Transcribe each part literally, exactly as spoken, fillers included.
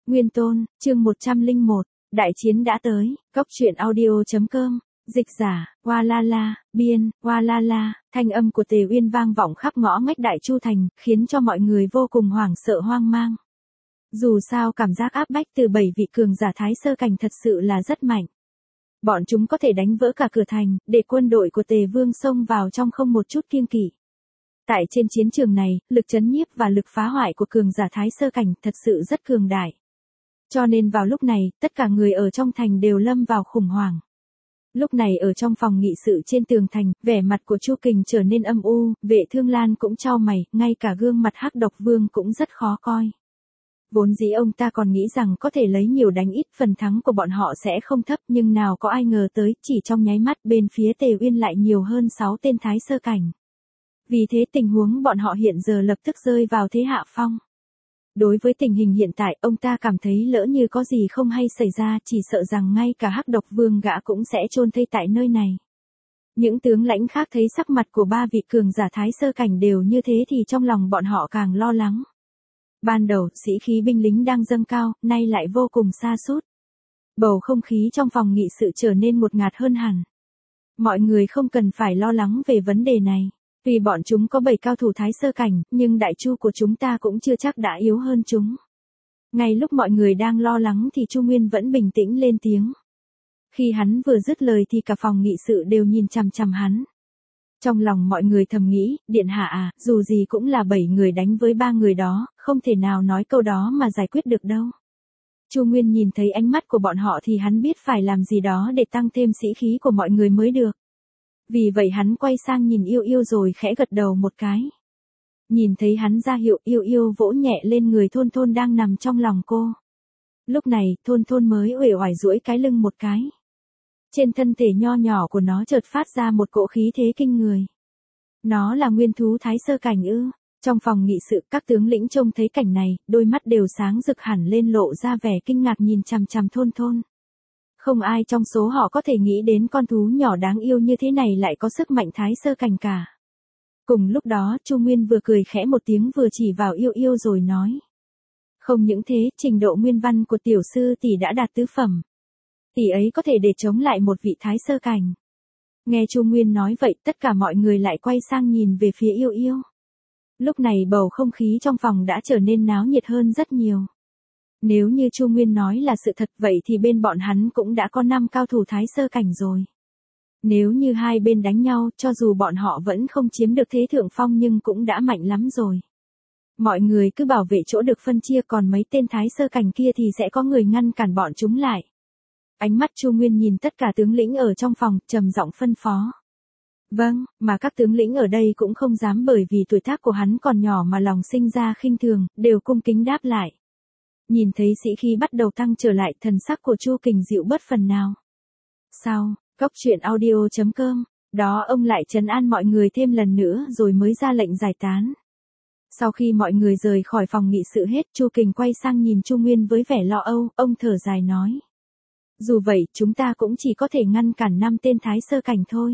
Nguyên Tôn, chương một trăm lẻ một, đại chiến đã tới, góc truyện audio.com, dịch giả, Hoa La La, biên, Hoa La La, thanh âm của Tề Uyên vang vọng khắp ngõ ngách Đại Chu Thành, khiến cho mọi người vô cùng hoảng sợ hoang mang. Dù sao cảm giác áp bách từ bảy vị cường giả Thái Sơ Cảnh thật sự là rất mạnh. Bọn chúng có thể đánh vỡ cả cửa thành, để quân đội của Tề Vương xông vào trong không một chút kiêng kỵ. Tại trên chiến trường này, lực chấn nhiếp và lực phá hoại của cường giả Thái Sơ Cảnh thật sự rất cường đại. Cho nên vào lúc này, tất cả người ở trong thành đều lâm vào khủng hoảng. Lúc này ở trong phòng nghị sự trên tường thành, vẻ mặt của Chu Kình trở nên âm u, Vệ Thương Lan cũng chau mày, ngay cả gương mặt Hắc Độc Vương cũng rất khó coi. Vốn dĩ ông ta còn nghĩ rằng có thể lấy nhiều đánh ít, phần thắng của bọn họ sẽ không thấp, nhưng nào có ai ngờ tới, chỉ trong nháy mắt bên phía Tề Uyên lại nhiều hơn sáu tên Thái Sơ Cảnh. Vì thế tình huống bọn họ hiện giờ lập tức rơi vào thế hạ phong. Đối với tình hình hiện tại, ông ta cảm thấy lỡ như có gì không hay xảy ra, chỉ sợ rằng ngay cả Hắc Độc Vương gã cũng sẽ chôn thây tại nơi này. Những tướng lãnh khác thấy sắc mặt của ba vị cường giả Thái Sơ Cảnh đều như thế thì trong lòng bọn họ càng lo lắng. Ban đầu, sĩ khí binh lính đang dâng cao, nay lại vô cùng sa sút. Bầu không khí trong phòng nghị sự trở nên ngột ngạt hơn hẳn. Mọi người không cần phải lo lắng về vấn đề này. Vì bọn chúng có bảy cao thủ Thái Sơ Cảnh, nhưng Đại Chu của chúng ta cũng chưa chắc đã yếu hơn chúng. Ngay lúc mọi người đang lo lắng thì Chu Nguyên vẫn bình tĩnh lên tiếng. Khi hắn vừa dứt lời thì cả phòng nghị sự đều nhìn chằm chằm hắn. Trong lòng mọi người thầm nghĩ, điện hạ à, dù gì cũng là bảy người đánh với ba người đó, không thể nào nói câu đó mà giải quyết được đâu. Chu Nguyên nhìn thấy ánh mắt của bọn họ thì hắn biết phải làm gì đó để tăng thêm sĩ khí của mọi người mới được. Vì vậy hắn quay sang nhìn Yêu Yêu rồi khẽ gật đầu một cái. Nhìn thấy hắn ra hiệu, Yêu Yêu vỗ nhẹ lên người Thôn Thôn đang nằm trong lòng cô. Lúc này, Thôn Thôn mới uể oải duỗi cái lưng một cái. Trên thân thể nho nhỏ của nó chợt phát ra một cỗ khí thế kinh người. Nó là nguyên thú Thái Sơ Cảnh ư? Trong phòng nghị sự, các tướng lĩnh trông thấy cảnh này, đôi mắt đều sáng rực hẳn lên, lộ ra vẻ kinh ngạc nhìn chằm chằm Thôn Thôn. Không ai trong số họ có thể nghĩ đến con thú nhỏ đáng yêu như thế này lại có sức mạnh Thái Sơ Cảnh cả. Cùng lúc đó, Chu Nguyên vừa cười khẽ một tiếng vừa chỉ vào Yêu Yêu rồi nói. Không những thế, trình độ nguyên văn của tiểu sư tỷ đã đạt tứ phẩm. Tỷ ấy có thể để chống lại một vị Thái Sơ Cảnh. Nghe Chu Nguyên nói vậy, tất cả mọi người lại quay sang nhìn về phía Yêu Yêu. Lúc này bầu không khí trong phòng đã trở nên náo nhiệt hơn rất nhiều. Nếu như Chu Nguyên nói là sự thật vậy thì bên bọn hắn cũng đã có năm cao thủ Thái Sơ Cảnh rồi. Nếu như hai bên đánh nhau, cho dù bọn họ vẫn không chiếm được thế thượng phong nhưng cũng đã mạnh lắm rồi. Mọi người cứ bảo vệ chỗ được phân chia, còn mấy tên Thái Sơ Cảnh kia thì sẽ có người ngăn cản bọn chúng lại. Ánh mắt Chu Nguyên nhìn tất cả tướng lĩnh ở trong phòng, trầm giọng phân phó. Vâng, mà các tướng lĩnh ở đây cũng không dám bởi vì tuổi tác của hắn còn nhỏ mà lòng sinh ra khinh thường, đều cung kính đáp lại. Nhìn thấy sĩ khí bắt đầu tăng trở lại, thần sắc của Chu Kình dịu bớt phần nào. Sau, góc truyện audio.com, đó ông lại trấn an mọi người thêm lần nữa rồi mới ra lệnh giải tán. Sau khi mọi người rời khỏi phòng nghị sự hết, Chu Kình quay sang nhìn Chu Nguyên với vẻ lo âu, ông thở dài nói. Dù vậy, chúng ta cũng chỉ có thể ngăn cản năm tên Thái Sơ Cảnh thôi.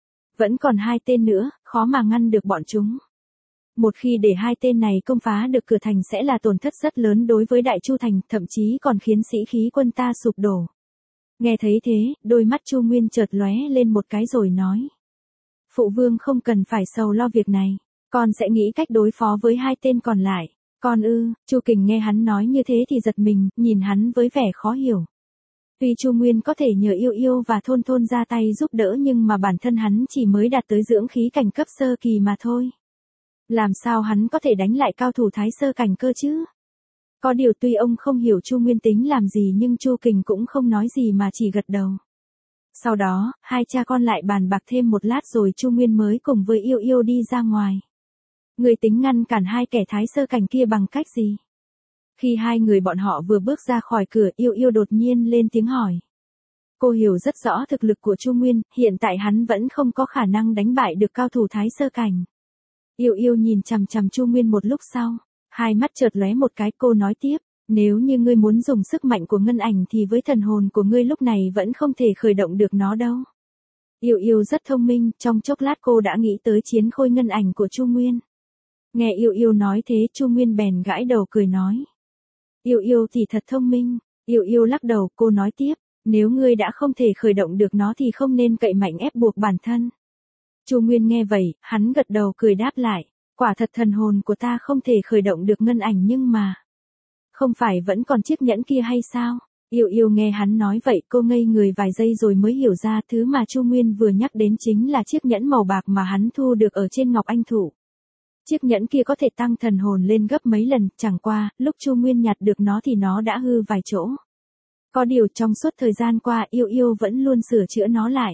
Vẫn còn hai tên nữa, khó mà ngăn được bọn chúng. Một khi để hai tên này công phá được cửa thành sẽ là tổn thất rất lớn đối với Đại Chu Thành, thậm chí còn khiến sĩ khí quân ta sụp đổ. Nghe thấy thế, đôi mắt Chu Nguyên chợt lóe lên một cái rồi nói. Phụ vương không cần phải sầu lo việc này, con sẽ nghĩ cách đối phó với hai tên còn lại. Con ư? Chu Kình nghe hắn nói như thế thì giật mình, nhìn hắn với vẻ khó hiểu. Tuy Chu Nguyên có thể nhờ Yêu Yêu và Thôn Thôn ra tay giúp đỡ nhưng mà bản thân hắn chỉ mới đạt tới dưỡng khí cảnh cấp sơ kỳ mà thôi. Làm sao hắn có thể đánh lại cao thủ Thái Sơ Cảnh cơ chứ? Có điều tuy ông không hiểu Chu Nguyên tính làm gì nhưng Chu Kình cũng không nói gì mà chỉ gật đầu. Sau đó, hai cha con lại bàn bạc thêm một lát rồi Chu Nguyên mới cùng với Yêu Yêu đi ra ngoài. Người tính ngăn cản hai kẻ Thái Sơ Cảnh kia bằng cách gì? Khi hai người bọn họ vừa bước ra khỏi cửa, Yêu Yêu đột nhiên lên tiếng hỏi. Cô hiểu rất rõ thực lực của Chu Nguyên, hiện tại hắn vẫn không có khả năng đánh bại được cao thủ Thái Sơ Cảnh. Yêu Yêu nhìn chằm chằm Chu Nguyên một lúc sau, hai mắt chợt lóe một cái, cô nói tiếp, nếu như ngươi muốn dùng sức mạnh của ngân ảnh thì với thần hồn của ngươi lúc này vẫn không thể khởi động được nó đâu. Yêu Yêu rất thông minh, trong chốc lát cô đã nghĩ tới chiến khôi ngân ảnh của Chu Nguyên. Nghe Yêu Yêu nói thế, Chu Nguyên bèn gãi đầu cười nói. Yêu yêu thì thật thông minh. Yêu yêu lắc đầu, cô nói tiếp, nếu ngươi đã không thể khởi động được nó thì không nên cậy mạnh ép buộc bản thân. Chu Nguyên nghe vậy, hắn gật đầu cười đáp lại, quả thật thần hồn của ta không thể khởi động được ngân ảnh nhưng mà, không phải vẫn còn chiếc nhẫn kia hay sao? Yêu yêu nghe hắn nói vậy cô ngây người vài giây rồi mới hiểu ra thứ mà Chu Nguyên vừa nhắc đến chính là chiếc nhẫn màu bạc mà hắn thu được ở trên Ngọc Anh Thụ. Chiếc nhẫn kia có thể tăng thần hồn lên gấp mấy lần, chẳng qua, lúc Chu Nguyên nhặt được nó thì nó đã hư vài chỗ. Có điều trong suốt thời gian qua yêu yêu vẫn luôn sửa chữa nó lại.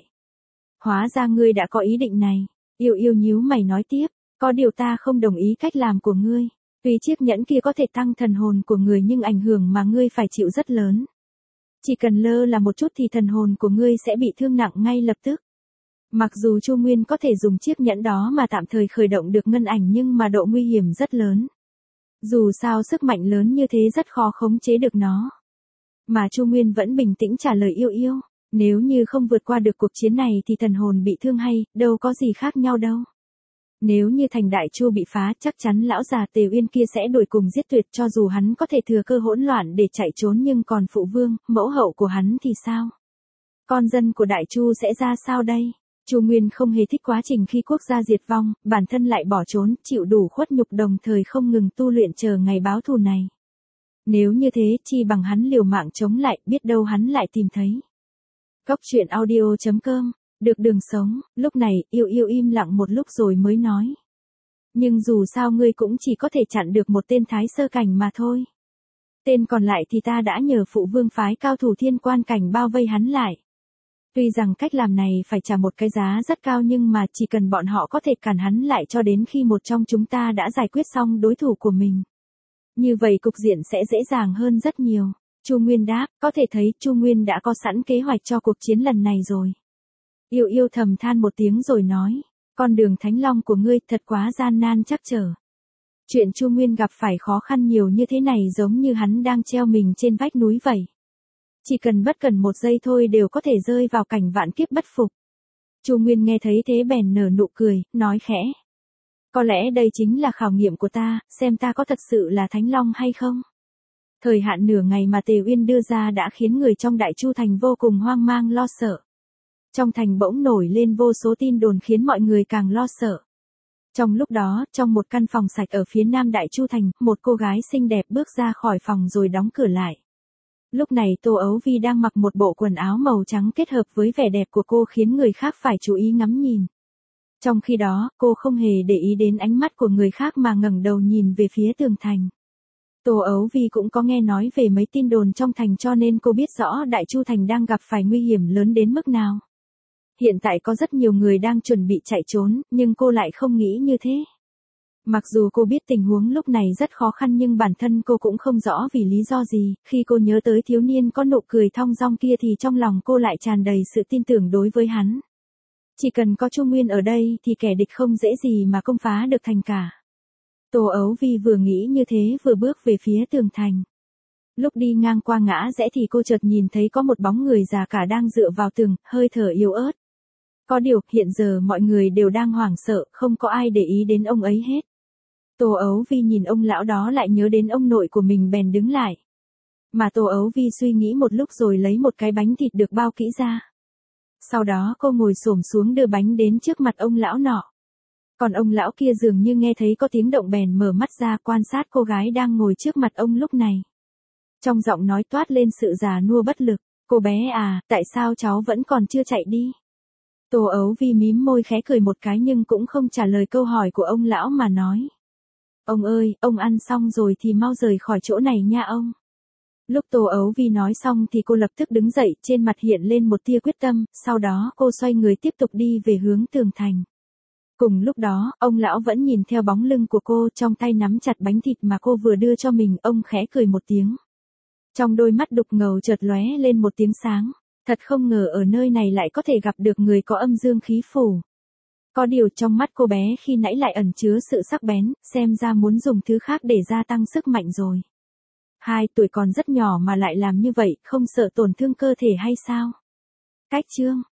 Hóa ra ngươi đã có ý định này. Yêu yêu nhíu mày nói tiếp, có điều ta không đồng ý cách làm của ngươi. Tuy chiếc nhẫn kia có thể tăng thần hồn của người nhưng ảnh hưởng mà ngươi phải chịu rất lớn. Chỉ cần lơ là một chút thì thần hồn của ngươi sẽ bị thương nặng ngay lập tức. Mặc dù Chu Nguyên có thể dùng chiếc nhẫn đó mà tạm thời khởi động được ngân ảnh nhưng mà độ nguy hiểm rất lớn. Dù sao sức mạnh lớn như thế rất khó khống chế được nó. Mà Chu Nguyên vẫn bình tĩnh trả lời yêu yêu, nếu như không vượt qua được cuộc chiến này thì thần hồn bị thương hay, đâu có gì khác nhau đâu. Nếu như thành Đại Chu bị phá chắc chắn lão già Tề Uyên kia sẽ đuổi cùng giết tuyệt cho dù hắn có thể thừa cơ hỗn loạn để chạy trốn nhưng còn phụ vương, mẫu hậu của hắn thì sao? Con dân của Đại Chu sẽ ra sao đây? Chu Nguyên không hề thích quá trình khi quốc gia diệt vong, bản thân lại bỏ trốn, chịu đủ khuất nhục đồng thời không ngừng tu luyện chờ ngày báo thù này. Nếu như thế chi bằng hắn liều mạng chống lại, biết đâu hắn lại tìm thấy. Góc truyện audio chấm com, được đường sống, lúc này, yêu yêu im lặng một lúc rồi mới nói. Nhưng dù sao ngươi cũng chỉ có thể chặn được một tên thái sơ cảnh mà thôi. Tên còn lại thì ta đã nhờ phụ vương phái cao thủ thiên quan cảnh bao vây hắn lại. Tuy rằng cách làm này phải trả một cái giá rất cao nhưng mà chỉ cần bọn họ có thể cản hắn lại cho đến khi một trong chúng ta đã giải quyết xong đối thủ của mình. Như vậy cục diện sẽ dễ dàng hơn rất nhiều. Chu Nguyên đáp, có thể thấy Chu Nguyên đã có sẵn kế hoạch cho cuộc chiến lần này rồi. Yêu yêu thầm than một tiếng rồi nói, con đường Thánh Long của ngươi thật quá gian nan chắc trở. Chuyện Chu Nguyên gặp phải khó khăn nhiều như thế này giống như hắn đang treo mình trên vách núi vậy. Chỉ cần bất cần một giây thôi đều có thể rơi vào cảnh vạn kiếp bất phục. Chu Nguyên nghe thấy thế bèn nở nụ cười, nói khẽ. Có lẽ đây chính là khảo nghiệm của ta, xem ta có thật sự là Thánh Long hay không. Thời hạn nửa ngày mà Tề Uyên đưa ra đã khiến người trong Đại Chu thành vô cùng hoang mang lo sợ. Trong thành bỗng nổi lên vô số tin đồn khiến mọi người càng lo sợ. Trong lúc đó, trong một căn phòng sạch ở phía nam Đại Chu thành, một cô gái xinh đẹp bước ra khỏi phòng rồi đóng cửa lại. Lúc này Tô Ấu Vi đang mặc một bộ quần áo màu trắng kết hợp với vẻ đẹp của cô khiến người khác phải chú ý ngắm nhìn. Trong khi đó, cô không hề để ý đến ánh mắt của người khác mà ngẩng đầu nhìn về phía tường thành. Tô Ấu Vi cũng có nghe nói về mấy tin đồn trong thành cho nên cô biết rõ Đại Chu thành đang gặp phải nguy hiểm lớn đến mức nào. Hiện tại có rất nhiều người đang chuẩn bị chạy trốn, nhưng cô lại không nghĩ như thế. Mặc dù cô biết tình huống lúc này rất khó khăn nhưng bản thân cô cũng không rõ vì lý do gì, khi cô nhớ tới thiếu niên có nụ cười thong dong kia thì trong lòng cô lại tràn đầy sự tin tưởng đối với hắn. Chỉ cần có Chu Nguyên ở đây thì kẻ địch không dễ gì mà công phá được thành cả. Tô Ấu Vi vừa nghĩ như thế vừa bước về phía tường thành. Lúc đi ngang qua ngã rẽ thì cô chợt nhìn thấy có một bóng người già cả đang dựa vào tường, hơi thở yếu ớt. Có điều, hiện giờ mọi người đều đang hoảng sợ, không có ai để ý đến ông ấy hết. Tô Ấu Vi nhìn ông lão đó lại nhớ đến ông nội của mình bèn đứng lại. Mà Tô Ấu Vi suy nghĩ một lúc rồi lấy một cái bánh thịt được bao kỹ ra. Sau đó cô ngồi xổm xuống đưa bánh đến trước mặt ông lão nọ. Còn ông lão kia dường như nghe thấy có tiếng động bèn mở mắt ra quan sát cô gái đang ngồi trước mặt ông lúc này. Trong giọng nói toát lên sự già nua bất lực, cô bé à, tại sao cháu vẫn còn chưa chạy đi? Tô Ấu Vi mím môi khẽ cười một cái nhưng cũng không trả lời câu hỏi của ông lão mà nói. Ông ơi, ông ăn xong rồi thì mau rời khỏi chỗ này nha ông. Lúc Tô Ấu Vi nói xong thì cô lập tức đứng dậy, trên mặt hiện lên một tia quyết tâm, sau đó cô xoay người tiếp tục đi về hướng tường thành. Cùng lúc đó, ông lão vẫn nhìn theo bóng lưng của cô, trong tay nắm chặt bánh thịt mà cô vừa đưa cho mình, ông khẽ cười một tiếng. Trong đôi mắt đục ngầu chợt lóe lên một tiếng sáng, thật không ngờ ở nơi này lại có thể gặp được người có âm dương khí phủ. Có điều trong mắt cô bé khi nãy lại ẩn chứa sự sắc bén, xem ra muốn dùng thứ khác để gia tăng sức mạnh rồi. Hai tuổi còn rất nhỏ mà lại làm như vậy, không sợ tổn thương cơ thể hay sao? Cách chương